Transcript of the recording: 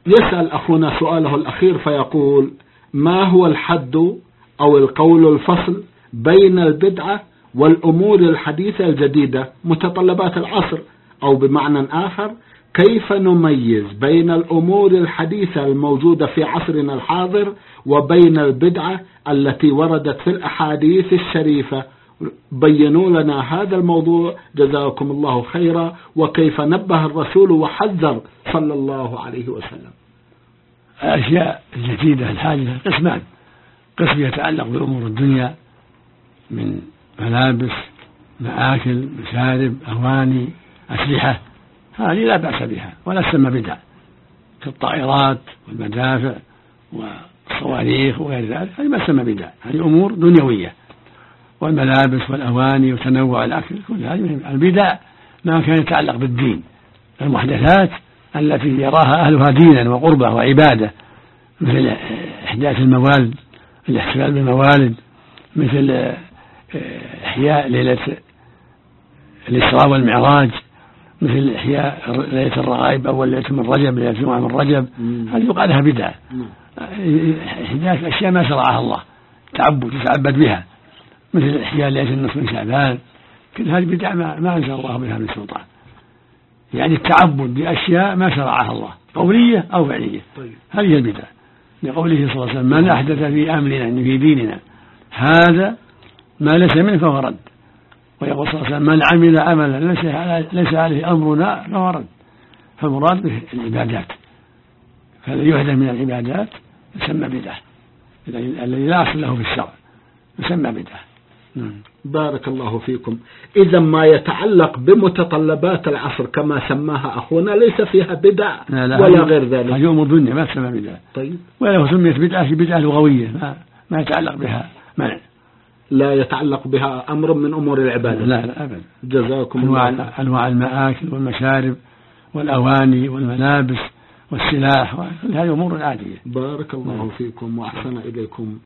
يسأل أخونا سؤاله الأخير فيقول: ما هو الحد أو القول الفصل بين البدعة والأمور الحديثة الجديدة متطلبات العصر؟ أو بمعنى آخر، كيف نميز بين الأمور الحديثة الموجودة في عصرنا الحاضر وبين البدعة التي وردت في الأحاديث الشريفة؟ بينوا لنا هذا الموضوع جزاكم الله خيرا، وكيف نبه الرسول وحذر صلى الله عليه وسلم. الأشياء الجديدة الحادثة قسمان: قسم يتعلق بأمور الدنيا من ملابس، مآكل، مشارب، أواني، أسلحة، هذه لا بأس بها ولا تسمى بدعة، كالطائرات والمدافع والصواريخ وغير ذلك، هذه ما تسمى بدعة، هذه أمور دنيوية. والملابس والأواني وتنوع الأكل كل هذه البدع ما كان يتعلق بالدين، المحدثات التي يراها أهلها دينا وقربة وعبادة، مثل إحداث الموالد، الاحتفال بالموالد، مثل إحياء ليلة الإسراء والمعراج، مثل إحياء ليلة الرغائب أول ليلة من رجب، ليلة الجمعة من رجب، هذه يقال لها بدعة. إحداث أشياء ما شرعها الله، تعبد يتعبد بها، مثل إحياء ليلة النصف من شعبان، كل هذه بدعة ما أنزل الله بها من سلطان، يعني التعبد بأشياء ما شرعها الله قولية أو فعلية، هذه البدعة، لقوله صلى الله عليه وسلم: من أحدث في أمرنا في ديننا هذا ما ليس منه فهو رد. ويقول صلى الله عليه وسلم: من عمل عملا ليس عليه أمرنا فهو رد. فالمراد به العبادات، فالذي يحدث من العبادات يسمى بدعة، الذي لا أصل له في الشرع يسمى بدعة. بارك الله فيكم. إذا ما يتعلق بمتطلبات العصر كما سماها أخونا ليس فيها بدع ولا غير ذلك، هذه أمور دنيا ما تسمى بدعة. طيب، ولو سميت بدعة في بدعة لغوية ما يتعلق بها منع، لا يتعلق بها أمر من أمور العبادة. لا أبدا. جزاكم الله. أنواع المآكل والمشارب والأواني والملابس والسلاح، هذه أمور عادية. بارك الله فيكم وأحسن إليكم.